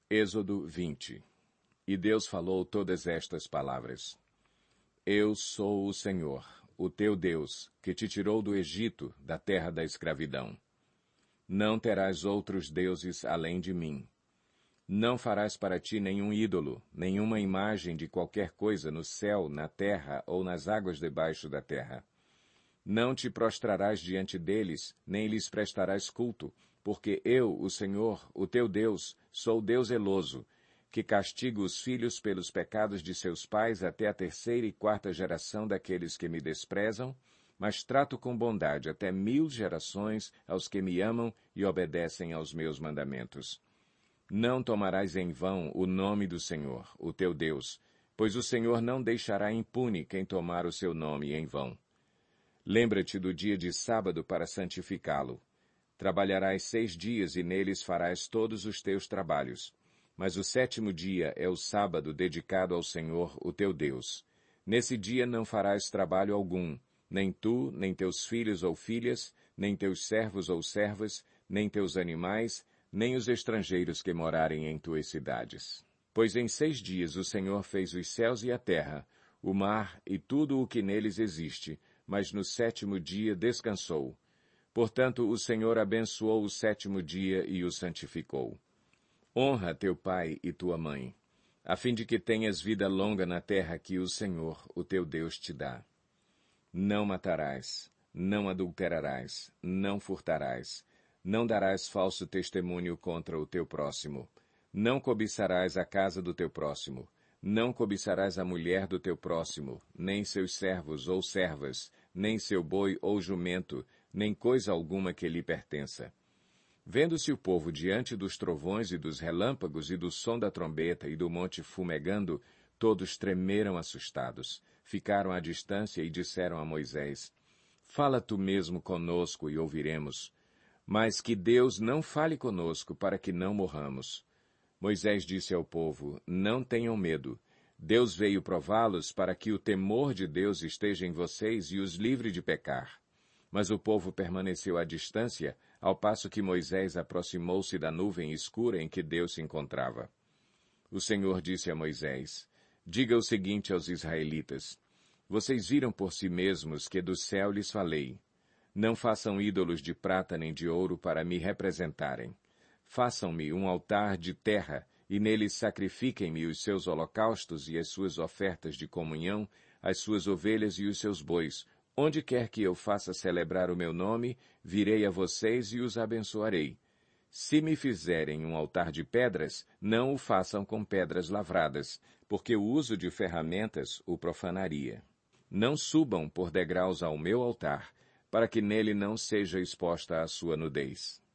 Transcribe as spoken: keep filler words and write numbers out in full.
Êxodo vinte. E Deus falou todas estas palavras. Eu sou o Senhor, o teu Deus, que te tirou do Egito, da terra da escravidão. Não terás outros deuses além de mim. Não farás para ti nenhum ídolo, nenhuma imagem de qualquer coisa no céu, na terra ou nas águas debaixo da terra. Não te prostrarás diante deles, nem lhes prestarás culto, porque eu, o Senhor, o teu Deus, sou Deus zeloso, que castigo os filhos pelos pecados de seus pais até a terceira e quarta geração daqueles que me desprezam, mas trato com bondade até mil gerações aos que me amam e obedecem aos meus mandamentos. Não tomarás em vão o nome do Senhor, o teu Deus, pois o Senhor não deixará impune quem tomar o seu nome em vão. Lembra-te do dia de sábado para santificá-lo. Trabalharás seis dias e neles farás todos os teus trabalhos. Mas o sétimo dia é o sábado dedicado ao Senhor, o teu Deus. Nesse dia não farás trabalho algum, nem tu, nem teus filhos ou filhas, nem teus servos ou servas, nem teus animais, nem os estrangeiros que morarem em tuas cidades. Pois em seis dias o Senhor fez os céus e a terra, o mar e tudo o que neles existe, mas no sétimo dia descansou. Portanto, o Senhor abençoou o sétimo dia e o santificou. Honra teu pai e tua mãe, a fim de que tenhas vida longa na terra que o Senhor, o teu Deus, te dá. Não matarás, não adulterarás, não furtarás, não darás falso testemunho contra o teu próximo, não cobiçarás a casa do teu próximo, não cobiçarás a mulher do teu próximo, nem seus servos ou servas, nem seu boi ou jumento, nem coisa alguma que lhe pertença. Vendo-se o povo diante dos trovões e dos relâmpagos e do som da trombeta e do monte fumegando, todos tremeram assustados, ficaram à distância e disseram a Moisés, Fala tu mesmo conosco e ouviremos, mas que Deus não fale conosco para que não morramos. Moisés disse ao povo, Não tenham medo. Deus veio prová-los para que o temor de Deus esteja em vocês e os livre de pecar. Mas o povo permaneceu à distância, ao passo que Moisés aproximou-se da nuvem escura em que Deus se encontrava. O Senhor disse a Moisés, Diga o seguinte aos israelitas, Vocês viram por si mesmos que do céu lhes falei. Não façam ídolos de prata nem de ouro para me representarem. Façam-me um altar de terra, e nele sacrifiquem-me os seus holocaustos e as suas ofertas de comunhão, as suas ovelhas e os seus bois. Onde quer que eu faça celebrar o meu nome, virei a vocês e os abençoarei. Se me fizerem um altar de pedras, não o façam com pedras lavradas, porque o uso de ferramentas o profanaria. Não subam por degraus ao meu altar, para que nele não seja exposta a sua nudez.